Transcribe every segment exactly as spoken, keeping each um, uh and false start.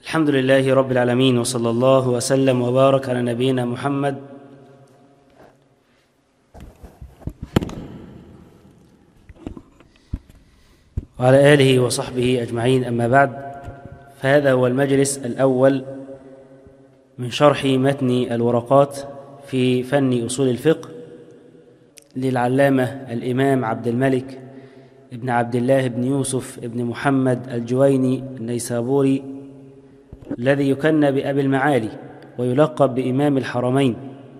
الحمد لله رب العالمين، وصلى الله وسلم وبارك على نبينا محمد وعلى آله وصحبه أجمعين. أما بعد، فهذا هو المجلس الأول من شرح متن الورقات في فن أصول الفقه للعلامة الإمام عبد الملك ابن عبد الله بن يوسف ابن محمد الجويني النيسابوري، الذي يكنى بأبي المعالي ويلقب بإمام الحرمين.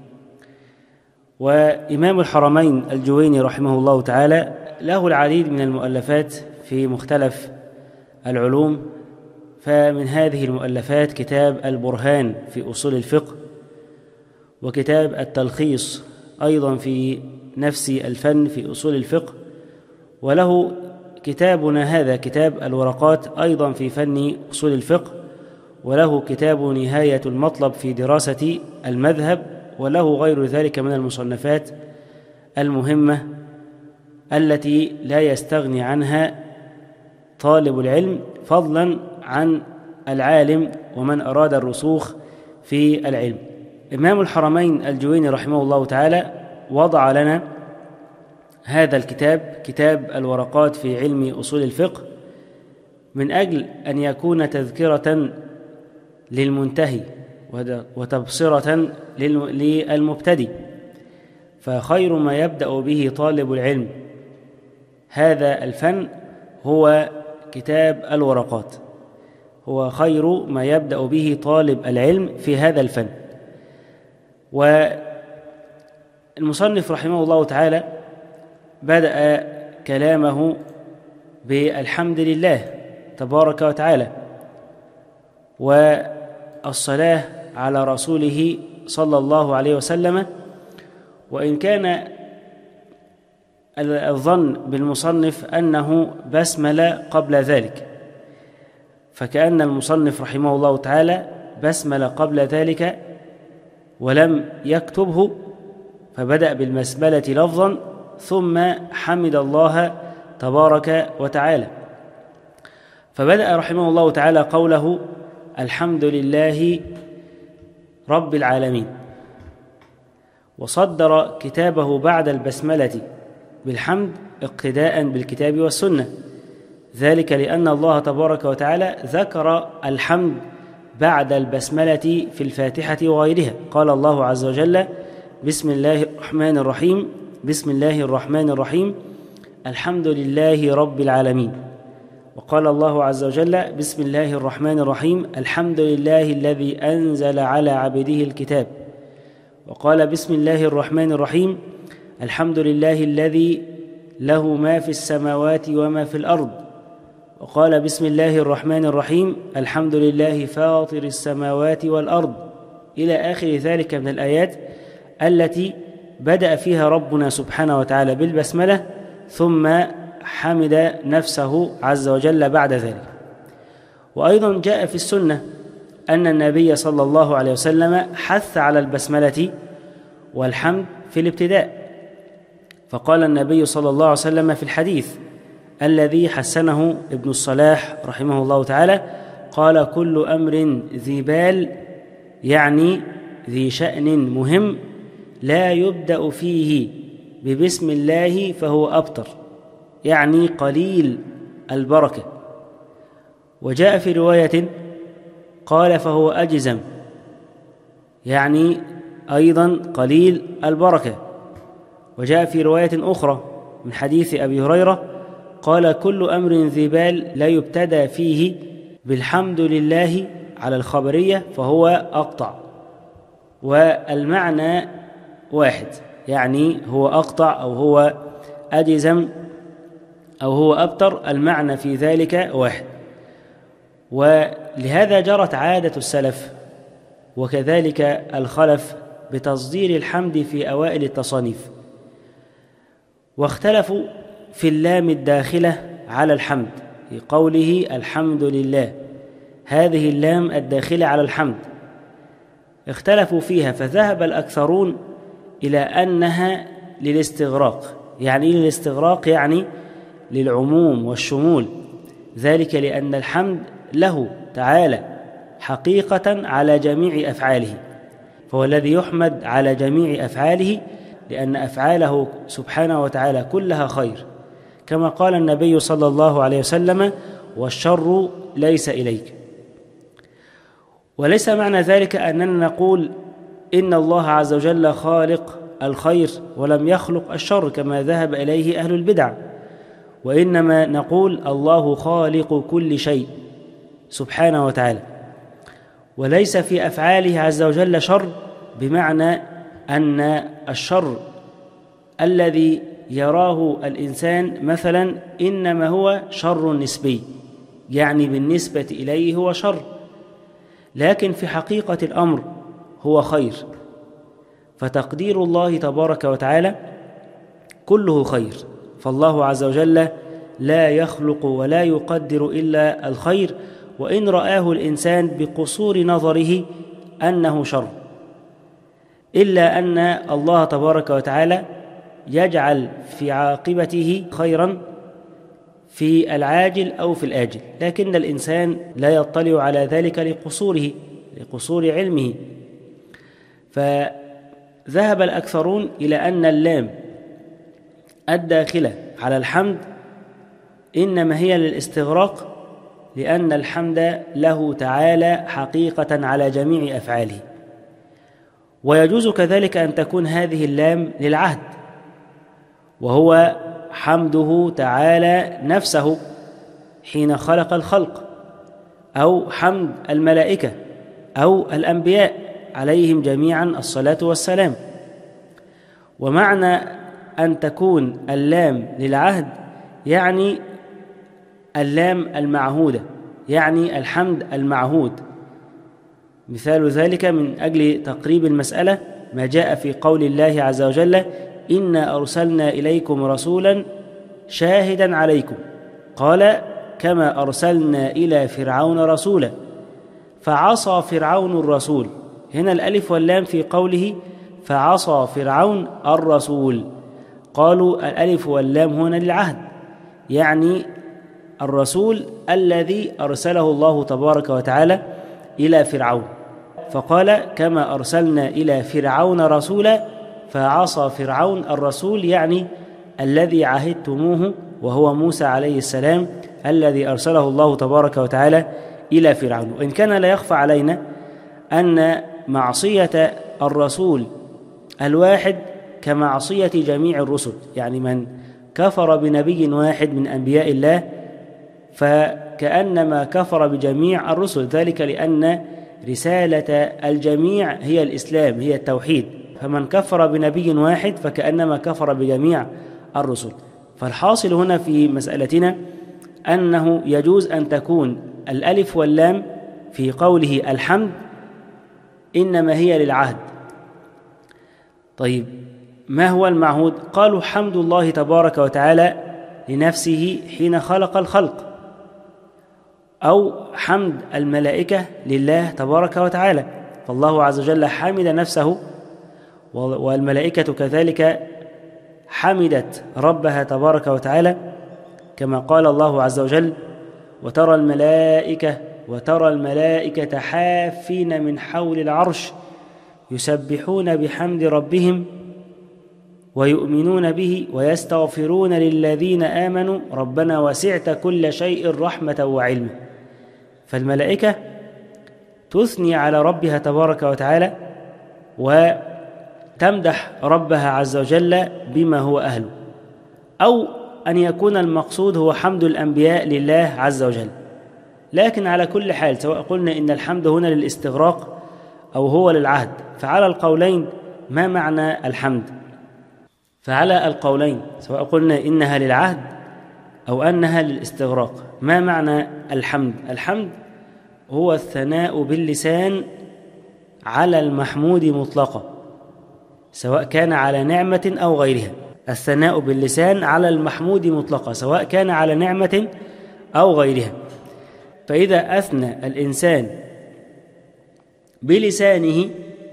وإمام الحرمين الجويني رحمه الله تعالى له العديد من المؤلفات في مختلف العلوم، فمن هذه المؤلفات كتاب البرهان في أصول الفقه، وكتاب التلخيص أيضا في نفس الفن في أصول الفقه، وله كتابنا هذا كتاب الورقات أيضا في فن أصول الفقه، وله كتاب نهاية المطلب في دراسة المذهب، وله غير ذلك من المصنفات المهمة التي لا يستغني عنها طالب العلم فضلا عن العالم ومن أراد الرسوخ في العلم. إمام الحرمين الجويني رحمه الله تعالى وضع لنا هذا الكتاب كتاب الورقات في علم أصول الفقه من أجل أن يكون تذكرة للمنتهي وتبصرة للمبتدئ، فخير ما يبدأ به طالب العلم هذا الفن هو كتاب الورقات، هو خير ما يبدأ به طالب العلم في هذا الفن. والمصنف رحمه الله تعالى بدأ كلامه بالحمد لله تبارك وتعالى، والصلاة على رسوله صلى الله عليه وسلم. وإن كان الظن بالمصنف أنه بسمل قبل ذلك، فكأن المصنف رحمه الله تعالى بسمل قبل ذلك ولم يكتبه، فبدأ بالبسملة لفظا ثم حمد الله تبارك وتعالى، فبدأ رحمه الله تعالى قوله الحمد لله رب العالمين، وصدر كتابه بعد البسملة بالحمد اقتداء بالكتاب والسنة، ذلك لأن الله تبارك وتعالى ذكر الحمد بعد البسملة في الفاتحة وغيرها. قال الله عز وجل بسم الله الرحمن الرحيم بسم الله الرحمن الرحيم الحمد لله رب العالمين. وقال الله عز وجل بسم الله الرحمن الرحيم الحمد لله الذي أنزل على عبده الكتاب. وقال بسم الله الرحمن الرحيم الحمد لله الذي له ما في السماوات وما في الأرض. وقال بسم الله الرحمن الرحيم الحمد لله فاطر السماوات والأرض، إلى آخر ذلك من الآيات التي بدأ فيها ربنا سبحانه وتعالى بالبسملة ثم حمد نفسه عز وجل بعد ذلك. وأيضا جاء في السنة أن النبي صلى الله عليه وسلم حث على البسملة والحمد في الابتداء، فقال النبي صلى الله عليه وسلم في الحديث الذي حسنه ابن الصلاح رحمه الله تعالى، قال كل أمر ذي بال، يعني ذي شأن مهم، لا يبدأ فيه ببسم الله فهو أبتر، يعني قليل البركة. وجاء في رواية قال فهو أجزم، يعني أيضا قليل البركة. وجاء في رواية أخرى من حديث أبي هريرة قال كل أمر ذي بال لا يبتدى فيه بالحمد لله على الخبرية فهو أقطع. والمعنى واحد، يعني هو أقطع أو هو أجزم أو هو أبتر، المعنى في ذلك واحد. ولهذا جرت عادة السلف وكذلك الخلف بتصدير الحمد في أوائل التصانيف، واختلفوا في اللام الداخلة على الحمد في قوله الحمد لله، هذه اللام الداخلة على الحمد اختلفوا فيها، فذهب الأكثرون إلى أنها للاستغراق. يعني للاستغراق يعني للعموم والشمول، ذلك لأن الحمد له تعالى حقيقة على جميع أفعاله، فهو الذي يحمد على جميع أفعاله، لأن أفعاله سبحانه وتعالى كلها خير، كما قال النبي صلى الله عليه وسلم: والشر ليس إليك. وليس معنى ذلك أننا نقول إن الله عز وجل خالق الخير ولم يخلق الشر كما ذهب إليه أهل البدع، وإنما نقول الله خالق كل شيء سبحانه وتعالى، وليس في أفعاله عز وجل شر، بمعنى أن الشر الذي يراه الإنسان مثلا إنما هو شر نسبي، يعني بالنسبة إليه هو شر، لكن في حقيقة الأمر هو خير. فتقدير الله تبارك وتعالى كله خير، فالله عز وجل لا يخلق ولا يقدر إلا الخير، وإن رآه الإنسان بقصور نظره أنه شر، إلا أن الله تبارك وتعالى يجعل في عاقبته خيرا في العاجل أو في الآجل، لكن الإنسان لا يطلع على ذلك لقصوره لقصور علمه. فذهب الأكثرون إلى أن اللام الداخلة على الحمد إنما هي للاستغراق، لأن الحمد له تعالى حقيقة على جميع أفعاله. ويجوز كذلك أن تكون هذه اللام للعهد، وهو حمده تعالى نفسه حين خلق الخلق، أو حمد الملائكة أو الأنبياء عليهم جميعا الصلاة والسلام. ومعنى أن تكون اللام للعهد يعني اللام المعهودة، يعني الحمد المعهود. مثال ذلك من أجل تقريب المسألة ما جاء في قول الله عز وجل: إنا أرسلنا إليكم رسولا شاهدا عليكم، قال: كما أرسلنا إلى فرعون رسولا فعصى فرعون الرسول. هنا الألف واللام في قوله فعصى فرعون الرسول، قالوا الألف واللام هنا للعهد، يعني الرسول الذي أرسله الله تبارك وتعالى إلى فرعون، فقال: كما أرسلنا إلى فرعون رسولا فعصى فرعون الرسول، يعني الذي عهدتموه، وهو موسى عليه السلام الذي أرسله الله تبارك وتعالى إلى فرعون. وإن كان لا يخفى علينا أن معصية الرسول الواحد كمعصية جميع الرسل، يعني من كفر بنبي واحد من أنبياء الله فكأنما كفر بجميع الرسل، ذلك لأن رسالة الجميع هي الإسلام، هي التوحيد، فمن كفر بنبي واحد فكأنما كفر بجميع الرسل. فالحاصل هنا في مسألتنا أنه يجوز أن تكون الألف واللام في قوله الحمد إنما هي للعهد. طيب، ما هو المعهود؟ قالوا: حمد الله تبارك وتعالى لنفسه حين خلق الخلق، أو حمد الملائكة لله تبارك وتعالى، فالله عز وجل حمد نفسه، والملائكة كذلك حمدت ربها تبارك وتعالى، كما قال الله عز وجل: وترى الملائكة وترى الملائكة حافين من حول العرش يسبحون بحمد ربهم ويؤمنون به ويستغفرون للذين آمنوا ربنا وسعت كل شيء رحمة وعلما. فالملائكة تثني على ربها تبارك وتعالى وتمدح ربها عز وجل بما هو أهله، أو أن يكون المقصود هو حمد الأنبياء لله عز وجل. لكن على كل حال، سواء قلنا إن الحمد هنا للاستغراق أو هو للعهد، فعلى القولين ما معنى الحمد؟ فعلى القولين سواء قلنا إنها للعهد أو أنها للاستغراق، ما معنى الحمد؟ الحمد هو الثناء باللسان على المحمود مطلقا، سواء كان على نعمة أو غيرها. الثناء باللسان على المحمود مطلقا سواء كان على نعمة أو غيرها. فإذا أثنى الإنسان بلسانه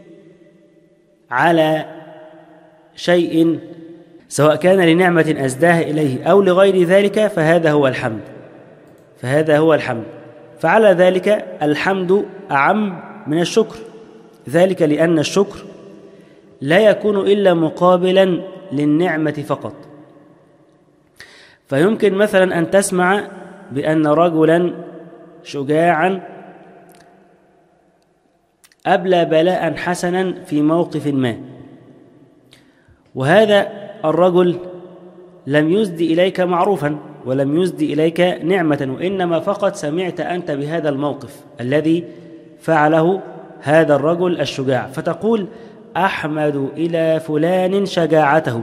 على شيء سواء كان لنعمة أسداها إليه أو لغير ذلك فهذا هو الحمد، فهذا هو الحمد. فعلى ذلك الحمد أعم من الشكر، ذلك لأن الشكر لا يكون إلا مقابلا للنعمة فقط. فيمكن مثلا أن تسمع بأن رجلا شجاعا أبلى بلاء حسنا في موقف ما، وهذا الرجل لم يسد إليك معروفا ولم يسد إليك نعمة، وإنما فقط سمعت أنت بهذا الموقف الذي فعله هذا الرجل الشجاع، فتقول أحمد إلى فلان شجاعته،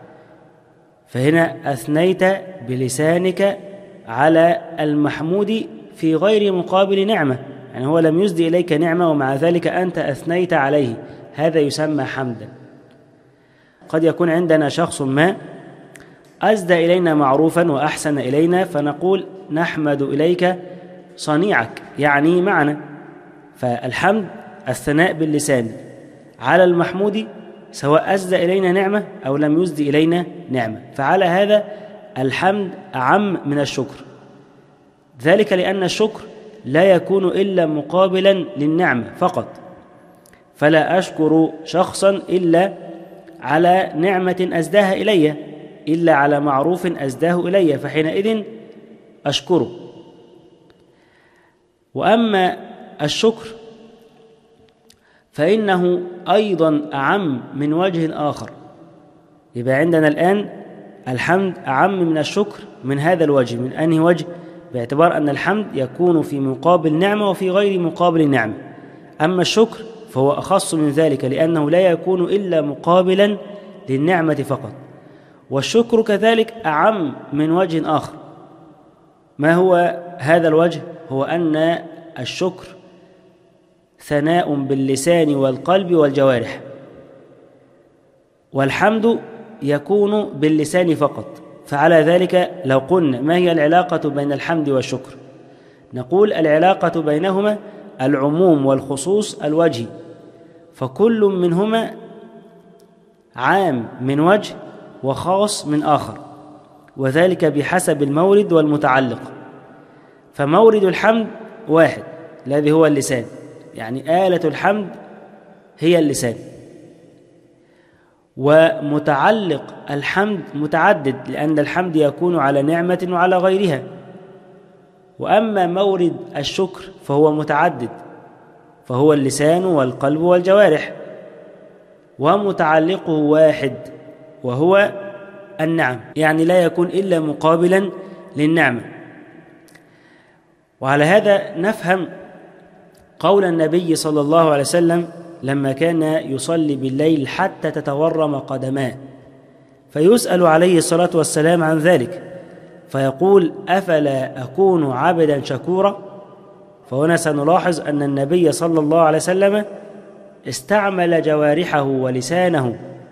فهنا أثنيت بلسانك على المحمود في غير مقابل نعمة، يعني هو لم يسد إليك نعمة ومع ذلك أنت أثنيت عليه، هذا يسمى حمدا. قد يكون عندنا شخص ما أسدى إلينا معروفا وأحسن إلينا، فنقول نحمد إليك صنيعك، يعني معنا. فالحمد الثناء باللسان على المحمود سواء أسدى إلينا نعمة أو لم يسد إلينا نعمة، فعلى هذا الحمد أعم من الشكر، ذلك لأن الشكر لا يكون إلا مقابلا للنعمة فقط، فلا أشكر شخصا إلا على نعمة أسداها إلي، إلا على معروف أسداه إلي، فحينئذ أشكره. وأما الشكر فإنه أيضا أعم من وجه آخر، يبقى عندنا الآن الحمد أعم من الشكر من هذا الوجه. من أنهي وجه؟ باعتبار أن الحمد يكون في مقابل نعمة وفي غير مقابل نعمة، أما الشكر فهو أخص من ذلك لأنه لا يكون إلا مقابلا للنعمة فقط. والشكر كذلك أعم من وجه آخر. ما هو هذا الوجه؟ هو أن الشكر ثناء باللسان والقلب والجوارح، والحمد يكون باللسان فقط. فعلى ذلك لو قلنا ما هي العلاقة بين الحمد والشكر، نقول العلاقة بينهما العموم والخصوص الوجهي، فكل منهما عام من وجه وخاص من آخر، وذلك بحسب المورد والمتعلق. فمورد الحمد واحد الذي هو اللسان، يعني آلة الحمد هي اللسان، ومتعلق الحمد متعدد لأن الحمد يكون على نعمة وعلى غيرها. وأما مورد الشكر فهو متعدد، فهو اللسان والقلب والجوارح، ومتعلقه واحد وهو النعم، يعني لا يكون إلا مقابلا للنعمة. وعلى هذا نفهم قول النبي صلى الله عليه وسلم لما كان يصلي بالليل حتى تتورم قدماه، فيسأل عليه الصلاة والسلام عن ذلك فيقول أفلا أكون عبدا شكورا؟ فهنا سنلاحظ أن النبي صلى الله عليه وسلم استعمل جوارحه ولسانه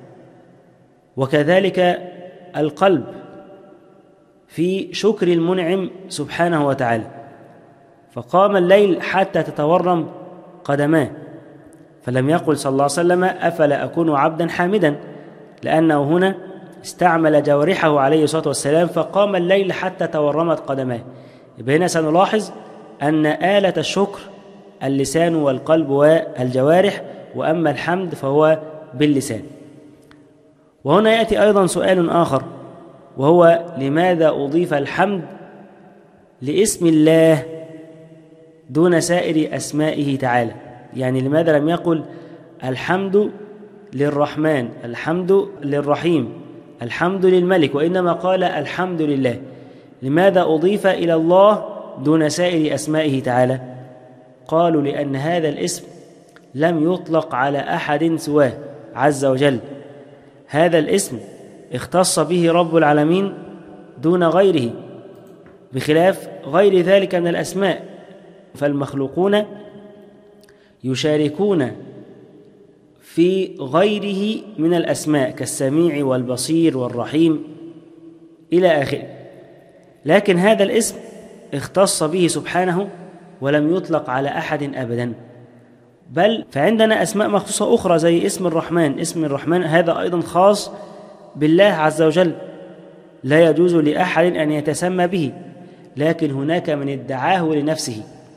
وكذلك القلب في شكر المنعم سبحانه وتعالى، فقام الليل حتى تتورم قدماه، فلم يقل صلى الله عليه وسلم أفلا أكون عبدا حامدا، لأنه هنا استعمل جوارحه عليه الصلاة والسلام فقام الليل حتى تورمت قدماه. يبقى هنا سنلاحظ أن آلة الشكر اللسان والقلب والجوارح، وأما الحمد فهو باللسان. وهنا يأتي أيضا سؤال آخر، وهو لماذا أضيف الحمد لاسم الله دون سائر أسمائه تعالى؟ يعني لماذا لم يقل الحمد للرحمن، الحمد للرحيم، الحمد للملك، وإنما قال الحمد لله؟ لماذا أضيف إلى الله دون سائر أسمائه تعالى؟ قالوا لأن هذا الاسم لم يطلق على أحد سواه عز وجل، هذا الاسم اختص به رب العالمين دون غيره، بخلاف غير ذلك من الأسماء، فالمخلوقون يشاركون في غيره من الأسماء كالسميع والبصير والرحيم إلى آخره، لكن هذا الاسم اختص به سبحانه ولم يطلق على أحد أبدا. بل فعندنا أسماء مخصوصة أخرى زي اسم الرحمن، اسم الرحمن هذا أيضا خاص بالله عز وجل، لا يجوز لأحد أن يتسمى به، لكن هناك من ادعاه لنفسه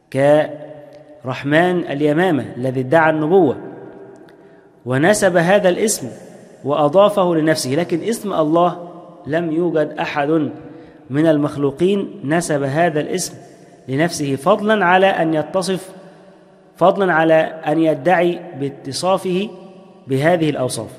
كرحمن اليمامة الذي ادعى النبوة ونسب هذا الاسم وأضافه لنفسه، لكن اسم الله لم يوجد أحد من المخلوقين نسب هذا الاسم لنفسه، فضلا على أن يتصف فضلا على أن يدعي باتصافه بهذه الأوصاف.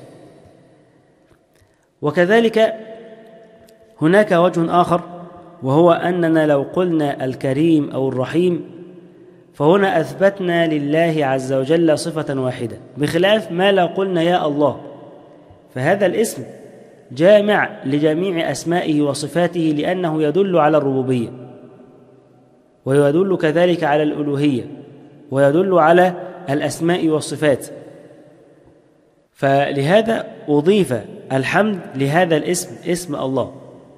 وكذلك هناك وجه آخر، وهو أننا لو قلنا الكريم أو الرحيم فهنا أثبتنا لله عز وجل صفة واحدة، بخلاف ما لو قلنا يا الله، فهذا الاسم جامع لجميع أسمائه وصفاته، لأنه يدل على الربوبية ويدل كذلك على الألوهية ويدل على الأسماء والصفات، فلهذا أضيف الحمد لهذا الاسم، اسم الله.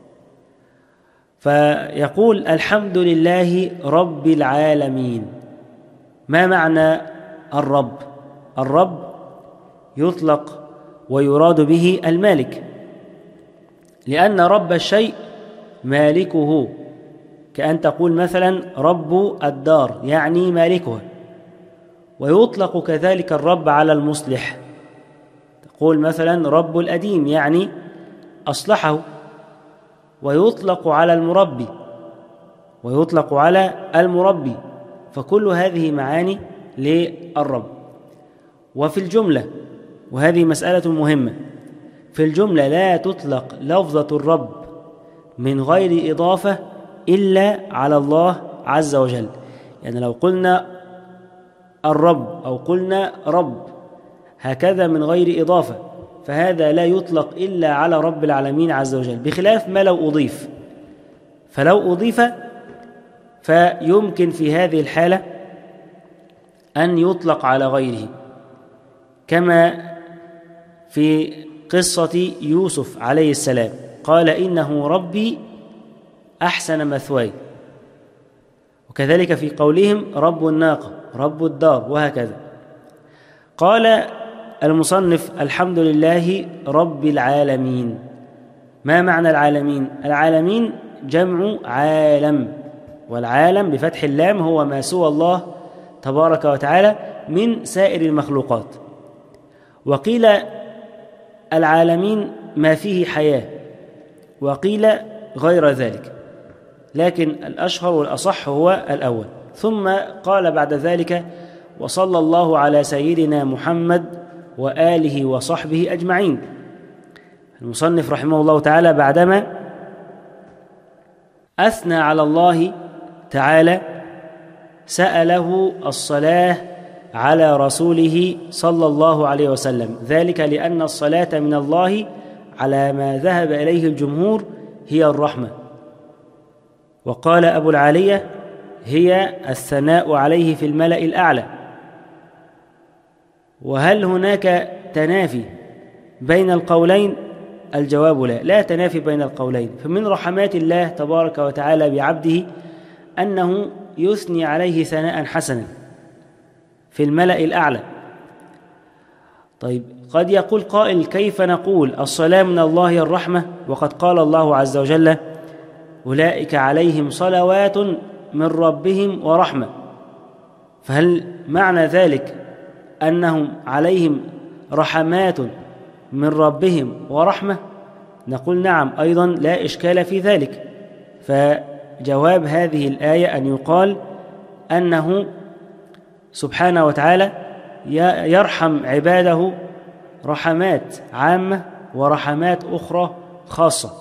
فيقول الحمد لله رب العالمين. ما معنى الرب؟ الرب يطلق ويراد به المالك، لأن رب الشيء مالكه، كأن تقول مثلا رب الدار يعني مالكها. ويطلق كذلك الرب على المصلح، تقول مثلا رب الأديم يعني أصلحه. ويطلق على المربي ويطلق على المربي، فكل هذه معاني للرب. وفي الجملة، وهذه مسألة مهمة، في الجملة لا تطلق لفظة الرب من غير إضافة إلا على الله عز وجل. يعني لو قلنا الرب أو قلنا رب هكذا من غير إضافة، فهذا لا يطلق إلا على رب العالمين عز وجل، بخلاف ما لو أضيف. فلو أضيف فيمكن في هذه الحالة أن يطلق على غيره، كما في قصة يوسف عليه السلام، قال إنه ربي أحسن مثواي. وكذلك في قولهم رب الناقة رب الدار وهكذا. قال المصنف الحمد لله رب العالمين. ما معنى العالمين؟ العالمين جمع عالم، والعالم بفتح اللام هو ما سوى الله تبارك وتعالى من سائر المخلوقات. وقيل العالمين ما فيه حياة، وقيل غير ذلك، لكن الأشهر والأصح هو الأول. ثم قال بعد ذلك وصلى الله على سيدنا محمد وآله وصحبه أجمعين. المصنف رحمه الله تعالى بعدما أثنى على الله تعالى سأله الصلاة على رسوله صلى الله عليه وسلم، ذلك لأن الصلاة من الله على ما ذهب إليه الجمهور هي الرحمة. وقال أبو العالية هي الثناء عليه في الملأ الأعلى. وهل هناك تنافي بين القولين؟ الجواب لا، لا تنافي بين القولين. فمن رحمات الله تبارك وتعالى بعبده أنه يثني عليه ثناء حسنا في الملأ الأعلى. طيب، قد يقول قائل كيف نقول الصلاة من الله الرحمة وقد قال الله عز وجل أولئك عليهم صلوات من ربهم ورحمة؟ فهل معنى ذلك أنهم عليهم رحمات من ربهم ورحمة؟ نقول نعم أيضا، لا إشكال في ذلك. فجواب هذه الآية أن يقال أنه سبحانه وتعالى يرحم عباده رحمات عامة ورحمات أخرى خاصة.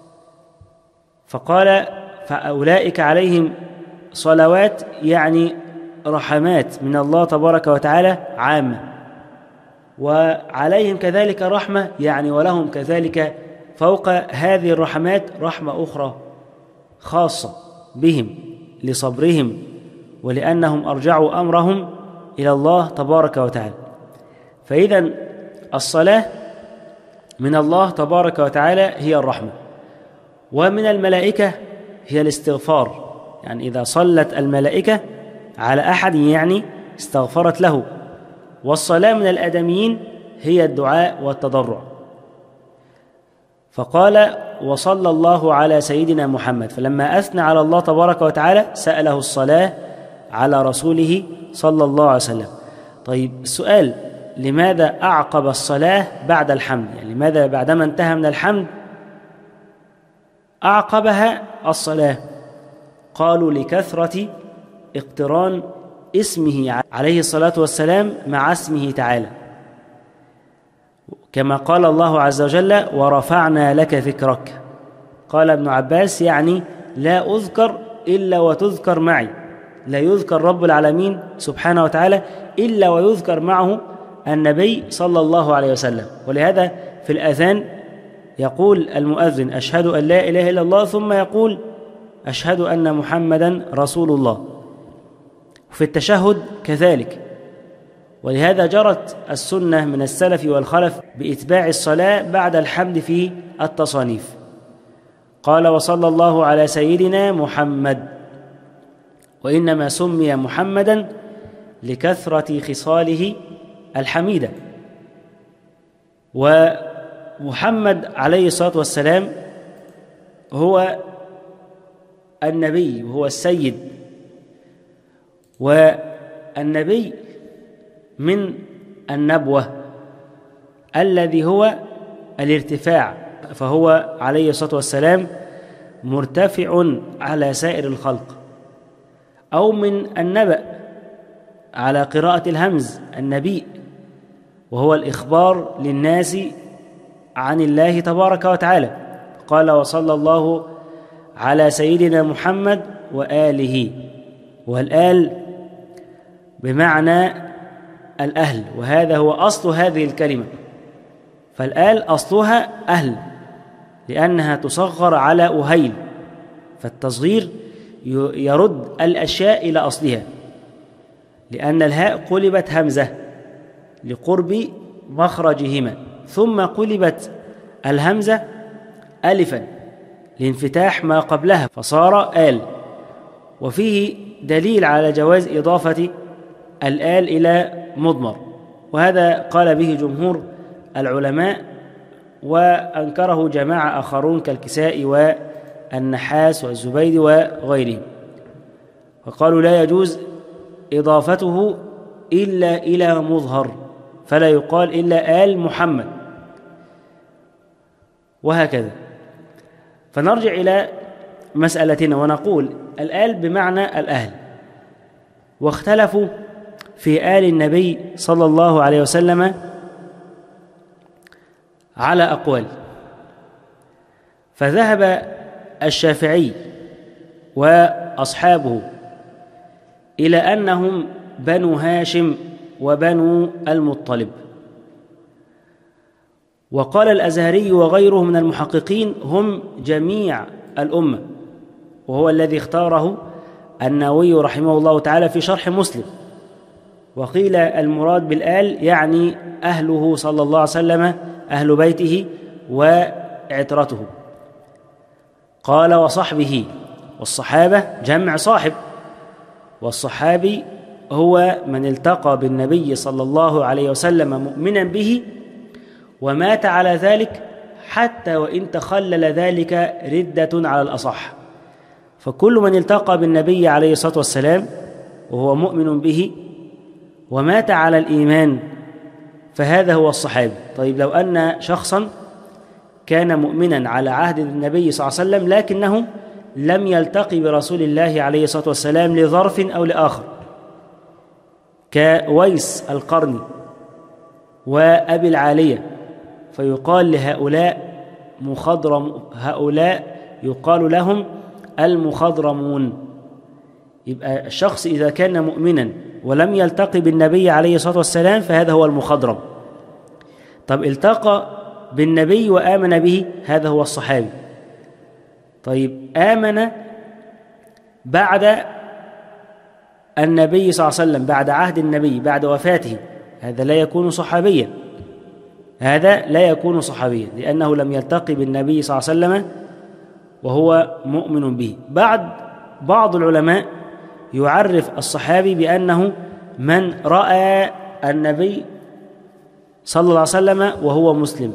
فقال فأولئك عليهم صلوات يعني رحمات من الله تبارك وتعالى عامة، وعليهم كذلك رحمة يعني ولهم كذلك فوق هذه الرحمات رحمة أخرى خاصة بهم لصبرهم ولأنهم أرجعوا أمرهم إلى الله تبارك وتعالى. فإذن الصلاة من الله تبارك وتعالى هي الرحمة، ومن الملائكة هي الاستغفار. يعني إذا صلت الملائكة على أحد يعني استغفرت له. والصلاة من الآدميين هي الدعاء والتضرع. فقال وصلى الله على سيدنا محمد، فلما أثنى على الله تبارك وتعالى سأله الصلاة على رسوله صلى الله عليه وسلم. طيب السؤال: لماذا أعقب الصلاة بعد الحمد؟ يعني لماذا بعدما انتهى من الحمد أعقبها الصلاة؟ قالوا: لكثرة اقتران اسمه عليه الصلاة والسلام مع اسمه تعالى، كما قال الله عز وجل: ورفعنا لك ذكرك. قال ابن عباس: يعني لا أذكر إلا وتذكر معي، لا يذكر رب العالمين سبحانه وتعالى إلا ويذكر معه النبي صلى الله عليه وسلم. ولهذا في الأذان يقول المؤذن: أشهد أن لا إله إلا الله، ثم يقول: أشهد أن محمدا رسول الله. وفي التشهد كذلك. ولهذا جرت السنة من السلف والخلف بإتباع الصلاة بعد الحمد في التصانيف. قال: وصلى الله على سيدنا محمد، وإنما سمي محمدا لكثرة خصاله الحميدة. ومحمد عليه الصلاة والسلام هو النبي وهو السيد، والنبي من النبوة الذي هو الارتفاع، فهو عليه الصلاة والسلام مرتفع على سائر الخلق. أو من النبأ على قراءة الهمز النبي، وهو الإخبار للناس عن الله تبارك وتعالى. قال: وصلى الله على سيدنا محمد وآله. والآل بمعنى الأهل، وهذا هو أصل هذه الكلمة. فالآل أصلها أهل، لأنها تصغر على أهيل، فالتصغير يرد الأشياء إلى أصلها، لأن الهاء قلبت همزة لقرب مخرجهما، ثم قلبت الهمزة ألفا لانفتاح ما قبلها فصار آل. وفيه دليل على جواز إضافة الآل إلى مضمر، وهذا قال به جمهور العلماء، وأنكره جماعة آخرون كالكسائي والنحاس والزبيدي وغيرهم، وقالوا لا يجوز إضافته إلا إلى مظهر، فلا يقال إلا آل محمد، وهكذا. فنرجع إلى مسألتنا ونقول: الآل بمعنى الأهل، واختلفوا في آل النبي صلى الله عليه وسلم على أقوال. فذهب الشافعي وأصحابه إلى أنهم بنو هاشم وبنو المطلب، وقال الأزهري وغيره من المحققين هم جميع الأمة، وهو الذي اختاره النووي رحمه الله تعالى في شرح مسلم. وقيل المراد بالآل يعني أهله صلى الله عليه وسلم، أهل بيته وعترته. قال: وصحبه، والصحابة جمع صاحب، والصحابي هو من التقى بالنبي صلى الله عليه وسلم مؤمنا به ومات على ذلك، حتى وإن تخلل ذلك ردة على الأصح. فكل من التقى بالنبي عليه الصلاة والسلام وهو مؤمن به ومات على الإيمان فهذا هو الصحابي. طيب لو أن شخصا كان مؤمنا على عهد النبي صلى الله عليه وسلم لكنه لم يلتقي برسول الله عليه الصلاة والسلام لظرف أو لآخر، كويس القرني وأبي العالية، فيقال لهؤلاء مخضرم، هؤلاء يقال لهم المخضرمون. يبقى الشخص إذا كان مؤمنا ولم يلتقي بالنبي عليه الصلاة والسلام فهذا هو المخضرم. طب التقى بالنبي وآمن به، هذا هو الصحابي. طيب آمن بعد النبي صلى الله عليه وسلم، بعد عهد النبي، بعد وفاته، هذا لا يكون صحابيا، هذا لا يكون صحابيا لأنه لم يلتقي بالنبي صلى الله عليه وسلم وهو مؤمن به. بعد بعض العلماء يعرف الصحابي بأنه من رأى النبي صلى الله عليه وسلم وهو مسلم.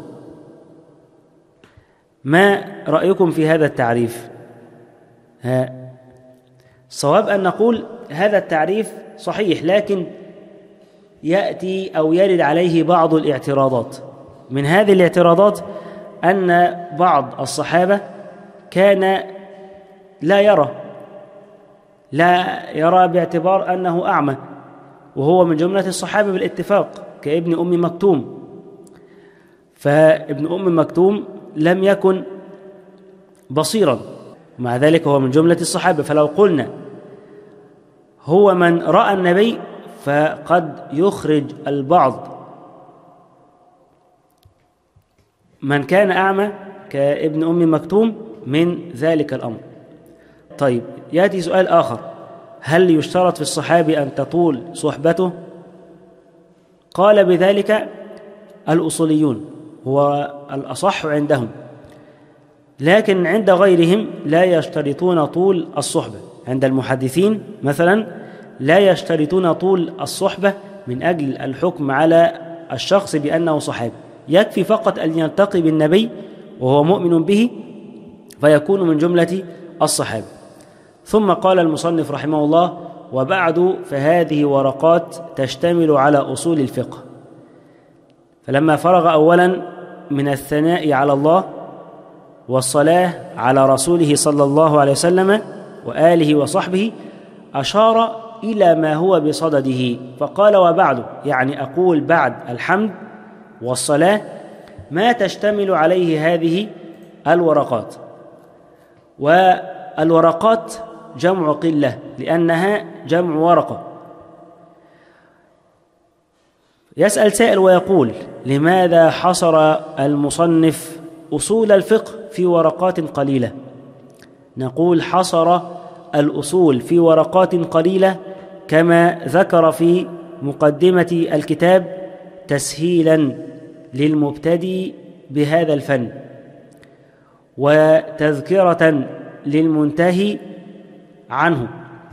ما رأيكم في هذا التعريف؟ ها الصواب أن نقول هذا التعريف صحيح، لكن يأتي أو يرد عليه بعض الاعتراضات. من هذه الاعتراضات أن بعض الصحابة كان لا يرى لا يرى باعتبار أنه أعمى، وهو من جملة الصحابة بالاتفاق، كابن أم مكتوم. فابن أم مكتوم لم يكن بصيرا، ومع ذلك هو من جملة الصحابة. فلو قلنا هو من رأى النبي فقد يخرج البعض من كان أعمى كابن أم مكتوم من ذلك الأمر. طيب، يأتي سؤال آخر: هل يشترط في الصحابي أن تطول صحبته؟ قال بذلك الأصوليون، هو الأصح عندهم، لكن عند غيرهم لا يشترطون طول الصحبة. عند المحدثين مثلا لا يشترطون طول الصحبة من أجل الحكم على الشخص بأنه صحابي، يكفي فقط أن يلتقي بالنبي وهو مؤمن به فيكون من جملة الصحابة. ثم قال المصنف رحمه الله: وبعد فهذه ورقات تشتمل على أصول الفقه. فلما فرغ أولا من الثناء على الله والصلاة على رسوله صلى الله عليه وسلم وآله وصحبه، أشار إلى ما هو بصدده فقال: وبعد، يعني أقول بعد الحمد والصلاة ما تشتمل عليه هذه الورقات. والورقات جمع قلة لأنها جمع ورقة. يسأل سائل ويقول: لماذا حصر المصنف أصول الفقه في ورقات قليلة؟ نقول: حصر الأصول في ورقات قليلة كما ذكر في مقدمة الكتاب تسهيلا للمبتدئ بهذا الفن، وتذكرة للمنتهي عنه،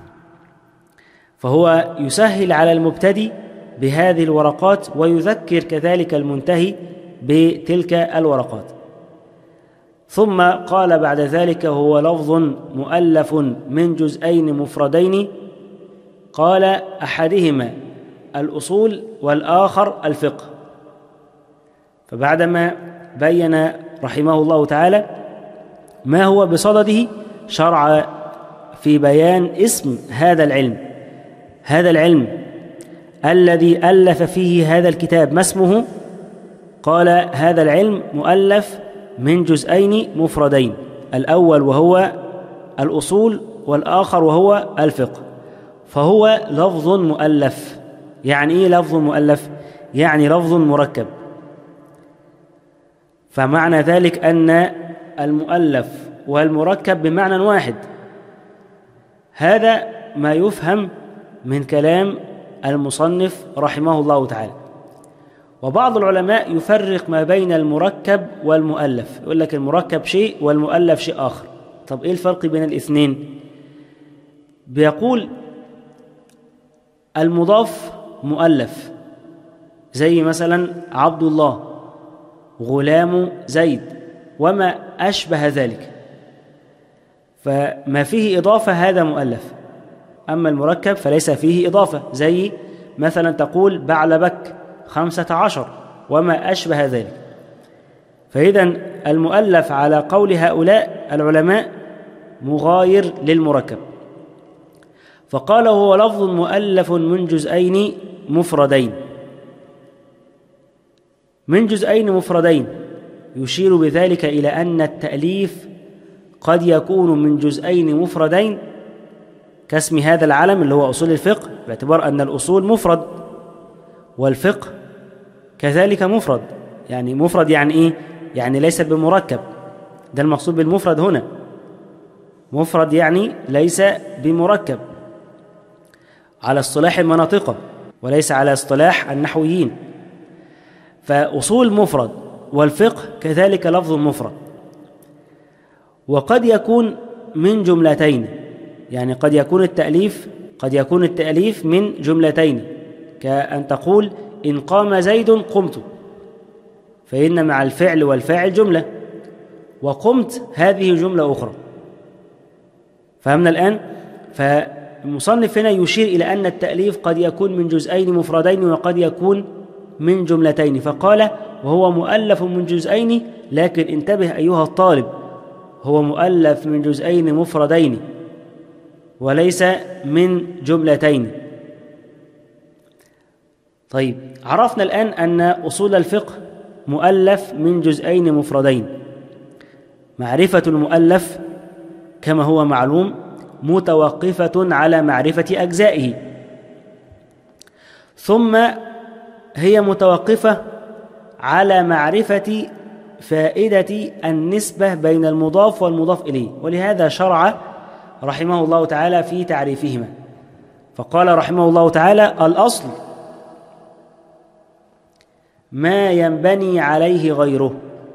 فهو يسهل على المبتدئ بهذه الورقات ويذكر كذلك المنتهي بتلك الورقات. ثم قال بعد ذلك: هو لفظ مؤلف من جزئين مفردين، قال: أحدهما الأصول والآخر الفقه. فبعدما بين رحمه الله تعالى ما هو بصدده شرع في بيان اسم هذا العلم. هذا العلم الذي ألف فيه هذا الكتاب ما اسمه؟ قال: هذا العلم مؤلف من جزئين مفردين، الأول وهو الأصول والآخر وهو الفقه. فهو لفظ مؤلف. يعني إيه لفظ مؤلف؟ يعني لفظ مركب. فمعنى ذلك أن المؤلف والمركب بمعنى واحد. هذا ما يفهم من كلام المصنف رحمه الله تعالى. وبعض العلماء يفرق ما بين المركب والمؤلف، يقول لك المركب شيء والمؤلف شيء آخر. طب إيه الفرق بين الاثنين؟ بيقول المضاف مؤلف، زي مثلا عبد الله، غلام زيد، وما أشبه ذلك، فما فيه إضافة هذا مؤلف. أما المركب فليس فيه إضافة، زي مثلا تقول بعلبك خمسة عشر وما أشبه ذلك. فإذن المؤلف على قول هؤلاء العلماء مغاير للمركب. فقال: هو لفظ مؤلف من جزئين مفردين. من جزئين مفردين يشير بذلك إلى أن التأليف قد يكون من جزئين مفردين كاسم هذا العلم اللي هو أصول الفقه، باعتبار أن الأصول مفرد والفقه كذلك مفرد. يعني مفرد يعني إيه؟ يعني ليس بمركب. ده المقصود بالمفرد هنا، مفرد يعني ليس بمركب على اصطلاح المناطق وليس على اصطلاح النحويين. فأصول مفرد والفقه كذلك لفظ مفرد. وقد يكون من جملتين، يعني قد يكون التأليف قد يكون التأليف من جملتين، كأن تقول: إن قام زيد قمت، فإن مع الفعل والفاعل جملة، وقمت هذه جملة أخرى. فهمنا الآن؟ فالمصنف هنا يشير إلى أن التأليف قد يكون من جزئين مفردين وقد يكون من جملتين، فقال وهو مؤلف من جزئين، لكن انتبه أيها الطالب، هو مؤلف من جزئين مفردين وليس من جملتين. طيب، عرفنا الآن أن أصول الفقه مؤلف من جزئين مفردين. معرفة المؤلف كما هو معلوم متوقفة على معرفة أجزائه، ثم هي متوقفة على معرفة فائدة النسبة بين المضاف والمضاف إليه، ولهذا شرع رحمه الله تعالى في تعريفهما، فقال رحمه الله تعالى: الأصل ما ينبني عليه غيره.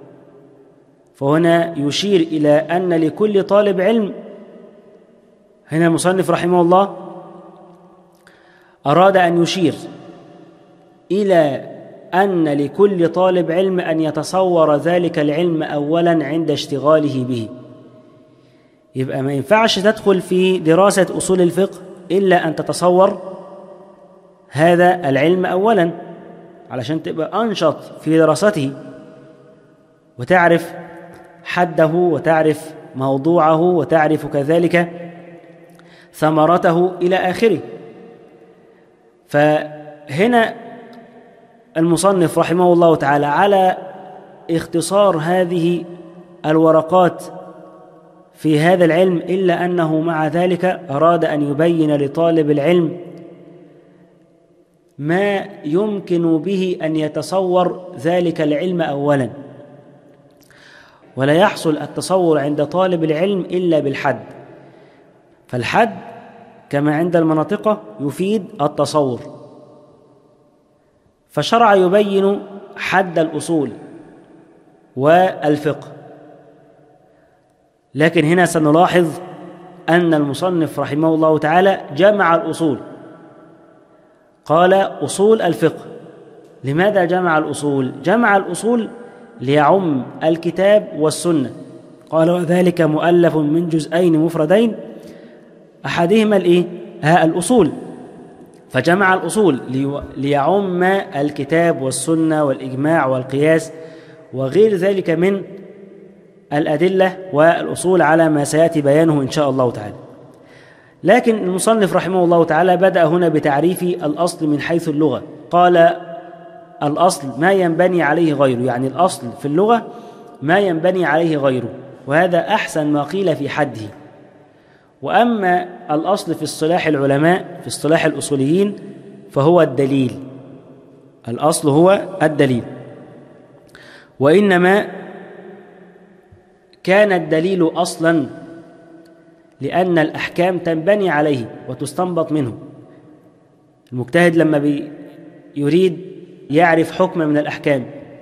فهنا يشير إلى أن لكل طالب علم، هنا المصنف رحمه الله أراد أن يشير إلى أن لكل طالب علم أن يتصور ذلك العلم أولا عند اشتغاله به. يبقى ما ينفعش تدخل في دراسة أصول الفقه إلا أن تتصور هذا العلم أولا علشان تبقى أنشط في دراسته وتعرف حده وتعرف موضوعه وتعرف كذلك ثمرته إلى آخره. فهنا المصنف رحمه الله تعالى على اختصار هذه الورقات في هذا العلم، إلا أنه مع ذلك أراد أن يبين لطالب العلم ما يمكن به أن يتصور ذلك العلم أولا، ولا يحصل التصور عند طالب العلم إلا بالحد، فالحد كما عند المناطق يفيد التصور، فشرع يبين حد الأصول والفقه. لكن هنا سنلاحظ أن المصنف رحمه الله تعالى جمع الأصول، قال أصول الفقه. لماذا جمع الأصول؟ جمع الأصول ليعم الكتاب والسنة، قال وذلك مؤلف من جزئين مفردين أحدهما الإيه؟ ها الأصول، فجمع الأصول ليعم الكتاب والسنة والإجماع والقياس وغير ذلك من الأدلة والأصول على ما سيأتي بيانه إن شاء الله تعالى. لكن المصنف رحمه الله تعالى بدأ هنا بتعريف الأصل من حيث اللغة، قال الأصل ما ينبني عليه غيره، يعني الأصل في اللغة ما ينبني عليه غيره، وهذا أحسن ما قيل في حده. وأما الأصل في اصطلاح العلماء في اصطلاح الأصوليين فهو الدليل، الأصل هو الدليل، وإنما كان الدليل أصلاً لأن الأحكام تنبني عليه وتستنبط منه. المجتهد لما يريد يعرف حكم من الأحكام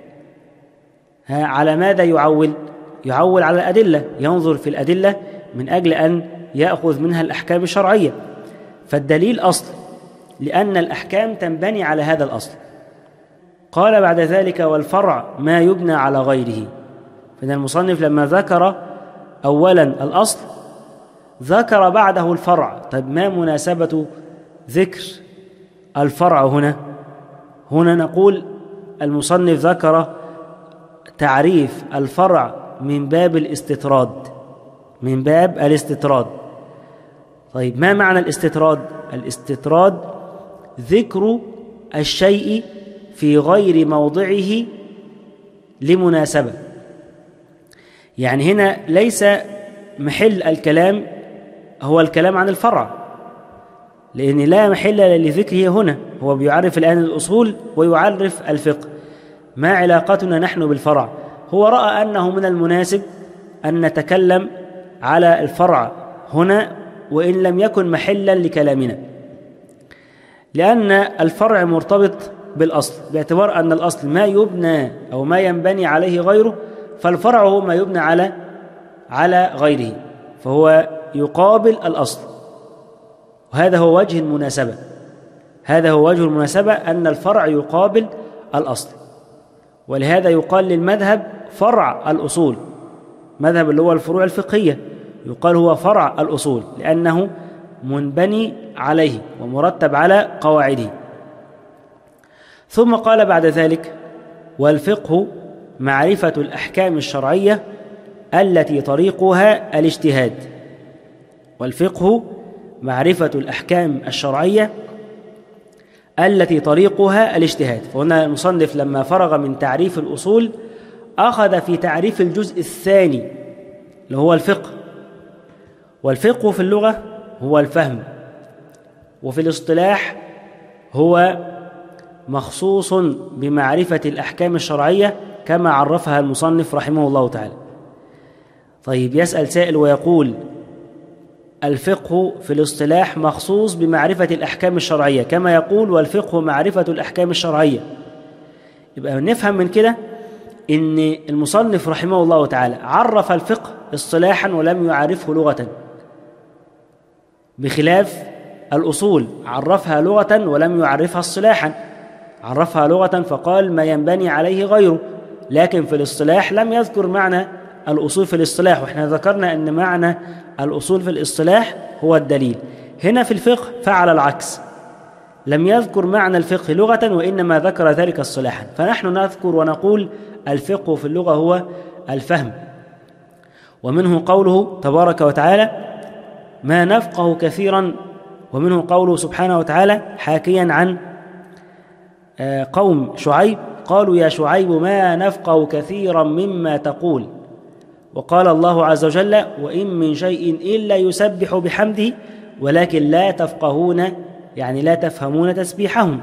على ماذا يعول؟ يعول على الأدلة، ينظر في الأدلة من أجل أن يأخذ منها الأحكام الشرعية، فالدليل أصل لأن الأحكام تنبني على هذا الأصل. قال بعد ذلك والفرع ما يبنى على غيره. فإن المصنف لما ذكر أولا الأصل ذكر بعده الفرع. طيب ما مناسبة ذكر الفرع هنا؟ هنا نقول المصنف ذكر تعريف الفرع من باب الاستطراد، من باب الاستطراد. طيب ما معنى الاستطراد؟ الاستطراد ذكر الشيء في غير موضعه لمناسبة، يعني هنا ليس محل الكلام هو الكلام عن الفرع، لأن لا محل لذكره هنا، هو بيعرف الآن الأصول ويعرف الفقه. ما علاقتنا نحن بالفرع؟ هو رأى أنه من المناسب أن نتكلم على الفرع هنا وإن لم يكن محلا لكلامنا، لأن الفرع مرتبط بالأصل، باعتبار أن الأصل ما يبنى أو ما ينبني عليه غيره، فالفرع هو ما يبنى على على غيره، فهو يقابل الأصل، وهذا هو وجه المناسبة. هذا هو وجه المناسبة أن الفرع يقابل الأصل، ولهذا يقال للمذهب فرع الأصول، مذهب اللي هو الفروع الفقهية يقال هو فرع الأصول، لأنه منبني عليه ومرتب على قواعده. ثم قال بعد ذلك: والفقه معرفة الأحكام الشرعية التي طريقها الاجتهاد. والفقه معرفة الأحكام الشرعية التي طريقها الاجتهاد. فهنا المصنف لما فرغ من تعريف الأصول أخذ في تعريف الجزء الثاني اللي هو الفقه. والفقه في اللغة هو الفهم، وفي الاصطلاح هو مخصوص بمعرفة الأحكام الشرعية كما عرفها المصنف رحمه الله تعالى. طيب، يسأل سائل ويقول: الفقه في الاصطلاح مخصوص بمعرفة الأحكام الشرعية كما يقول والفقه معرفة الأحكام الشرعية. يبقى نفهم من كده إن المصنف رحمه الله تعالى عرف الفقه اصطلاحا ولم يعرفه لغة، بخلاف الأصول عرفها لغة ولم يعرفها اصطلاحا. عرفها لغة فقال ما ينبني عليه غيره، لكن في الاصطلاح لم يذكر معنى الأصول في الاصطلاح، وإحنا ذكرنا أن معنى الأصول في الاصطلاح هو الدليل. هنا في الفقه فعل العكس، لم يذكر معنى الفقه لغة وإنما ذكر ذلك اصطلاحا. فنحن نذكر ونقول الفقه في اللغة هو الفهم. ومنه قوله تبارك وتعالى: ما نفقه كثيرا، ومنه قوله سبحانه وتعالى حاكيا عن قوم شعيب: قالوا يا شعيب ما نفقه كثيرا مما تقول. وقال الله عز وجل: وإن من شيء إلا يسبح بحمده ولكن لا تفقهون، يعني لا تفهمون تسبيحهم.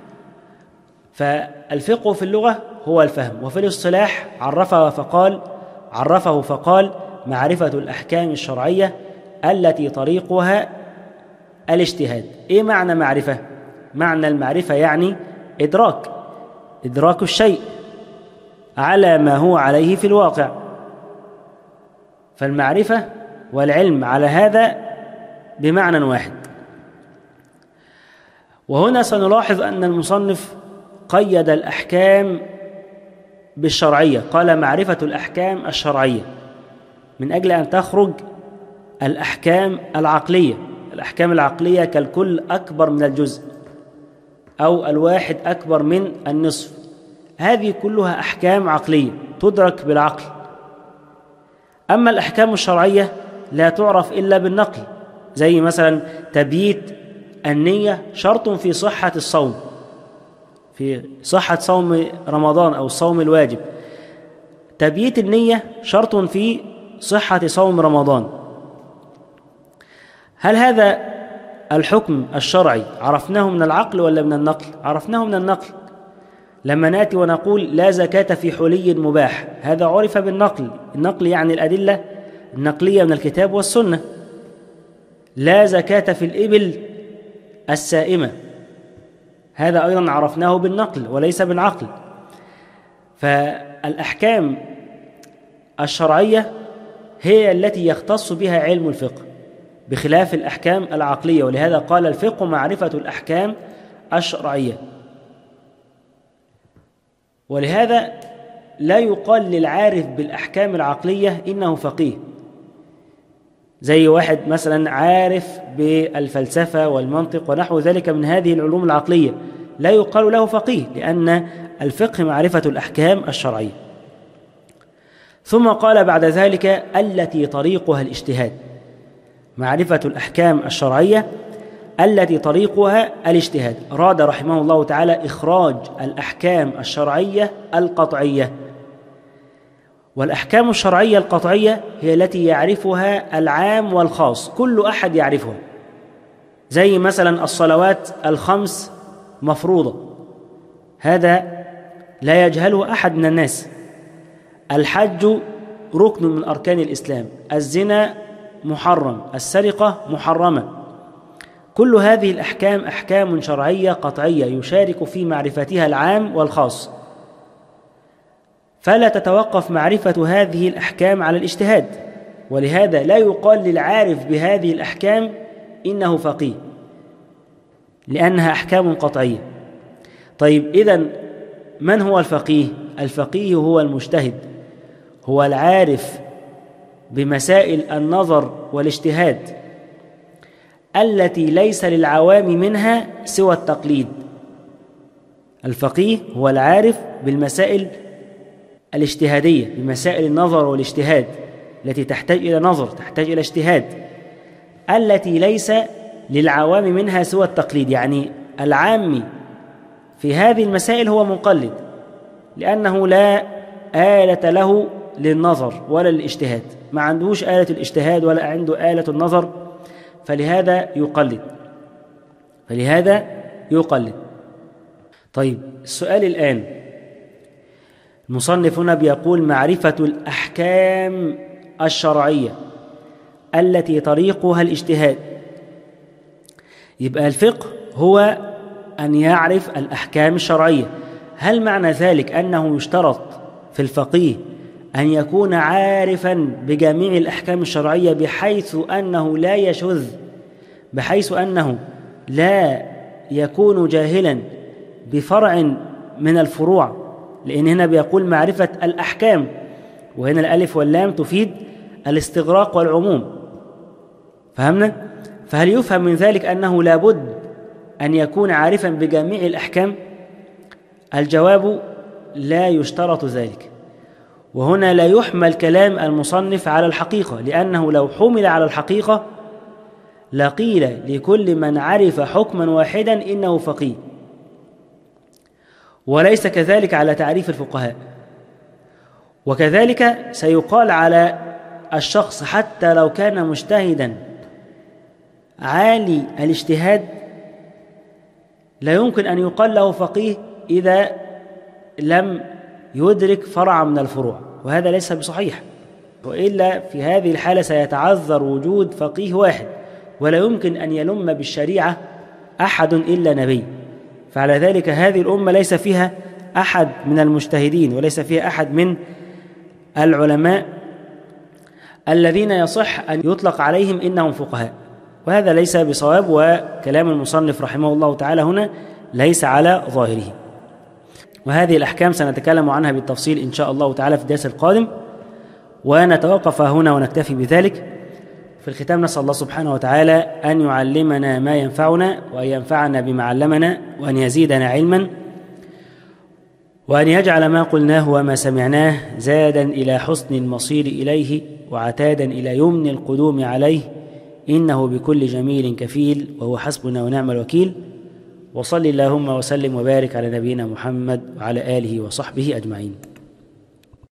فالفقه في اللغة هو الفهم، وفي الاصطلاح عرفه فقال عرفه فقال معرفة الأحكام الشرعية التي طريقها الاجتهاد. إيه معنى معرفة؟ معنى المعرفة يعني إدراك إدراك الشيء على ما هو عليه في الواقع. فالمعرفة والعلم على هذا بمعنى واحد. وهنا سنلاحظ أن المصنف قيد الأحكام بالشرعية، قال معرفة الأحكام الشرعية من أجل أن تخرج الأحكام العقلية. الأحكام العقلية كالكل أكبر من الجزء، أو الواحد أكبر من النصف. هذه كلها أحكام عقلية تدرك بالعقل. أما الأحكام الشرعية لا تعرف إلا بالنقل، زي مثلا تبييت النية شرط في صحة الصوم، في صحة صوم رمضان أو الصوم الواجب. تبييت النية شرط في صحة صوم رمضان. هل هذا الحكم الشرعي عرفناه من العقل ولا من النقل؟ عرفناه من النقل. لما نأتي ونقول لا زكاة في حلي مباح، هذا عرف بالنقل. النقل يعني الأدلة النقلية من الكتاب والسنة. لا زكاة في الإبل السائمة، هذا أيضا عرفناه بالنقل وليس بالعقل. فالأحكام الشرعية هي التي يختص بها علم الفقه بخلاف الأحكام العقلية، ولهذا قال الفقه معرفة الأحكام الشرعية. ولهذا لا يقال للعارف بالأحكام العقلية إنه فقيه، زي واحد مثلا عارف بالفلسفة والمنطق ونحو ذلك من هذه العلوم العقلية، لا يقال له فقيه، لأن الفقه معرفة الأحكام الشرعية. ثم قال بعد ذلك التي طريقها الاجتهاد. معرفة الأحكام الشرعية التي طريقها الاجتهاد. أراد رحمه الله تعالى إخراج الأحكام الشرعية القطعية. والأحكام الشرعية القطعية هي التي يعرفها العام والخاص، كل أحد يعرفها، زي مثلا الصلوات الخمس مفروضة، هذا لا يجهله أحد من الناس. الحج ركن من أركان الإسلام، الزنا محرم، السرقة محرمة. كل هذه الأحكام أحكام شرعية قطعية يشارك في معرفتها العام والخاص، فلا تتوقف معرفة هذه الأحكام على الاجتهاد. ولهذا لا يقال للعارف بهذه الأحكام إنه فقيه، لأنها أحكام قطعية. طيب، إذن من هو الفقيه؟ الفقيه هو المجتهد، هو العارف بمسائل النظر والاجتهاد التي ليس للعوام منها سوى التقليد. الفقيه هو العارف بالمسائل الاجتهادية، بمسائل النظر والاجتهاد التي تحتاج إلى نظر، تحتاج إلى اجتهاد، التي ليس للعوام منها سوى التقليد. يعني العامي في هذه المسائل هو مقلد، لأنه لا آلة له للنظر ولا للاجتهاد، ما عندهوش آلة الاجتهاد ولا عنده آلة النظر، فلهذا يقلد فلهذا يقلد طيب، السؤال الآن، المصنف هنا بيقول معرفة الأحكام الشرعية التي طريقها الاجتهاد. يبقى الفقه هو أن يعرف الأحكام الشرعية. هل معنى ذلك أنه يشترط في الفقيه أن يكون عارفا بجميع الأحكام الشرعية بحيث أنه لا يشذ، بحيث أنه لا يكون جاهلا بفرع من الفروع؟ لأن هنا بيقول معرفة الأحكام، وهنا الألف واللام تفيد الاستغراق والعموم، فهمنا؟ فهل يفهم من ذلك أنه لابد أن يكون عارفا بجميع الأحكام؟ الجواب لا يشترط ذلك، وهنا لا يحمل كلام المصنف على الحقيقة، لأنه لو حمل على الحقيقة لقيل لكل من عرف حكما واحدا إنه فقيه، وليس كذلك على تعريف الفقهاء. وكذلك سيقال على الشخص حتى لو كان مجتهدا عالي الاجتهاد لا يمكن أن يقال له فقيه إذا لم يدرك فرع من الفروع، وهذا ليس بصحيح، وإلا في هذه الحالة سيتعذر وجود فقيه واحد، ولا يمكن أن يلم بالشريعة أحد إلا نبي. فعلى ذلك هذه الأمة ليس فيها أحد من المجتهدين وليس فيها أحد من العلماء الذين يصح أن يطلق عليهم إنهم فقهاء، وهذا ليس بصواب، وكلام المصنف رحمه الله تعالى هنا ليس على ظاهره. وهذه الأحكام سنتكلم عنها بالتفصيل إن شاء الله تعالى في الدرس القادم، ونتوقف هنا ونكتفي بذلك. في الختام نسأل الله سبحانه وتعالى أن يعلمنا ما ينفعنا، وأن ينفعنا بما علمنا، وأن يزيدنا علما، وأن يجعل ما قلناه وما سمعناه زادا إلى حسن المصير إليه، وعتادا إلى يمن القدوم عليه، إنه بكل جميل كفيل، وهو حسبنا ونعم الوكيل. وصل اللهم وسلم وبارك على نبينا محمد وعلى آله وصحبه أجمعين.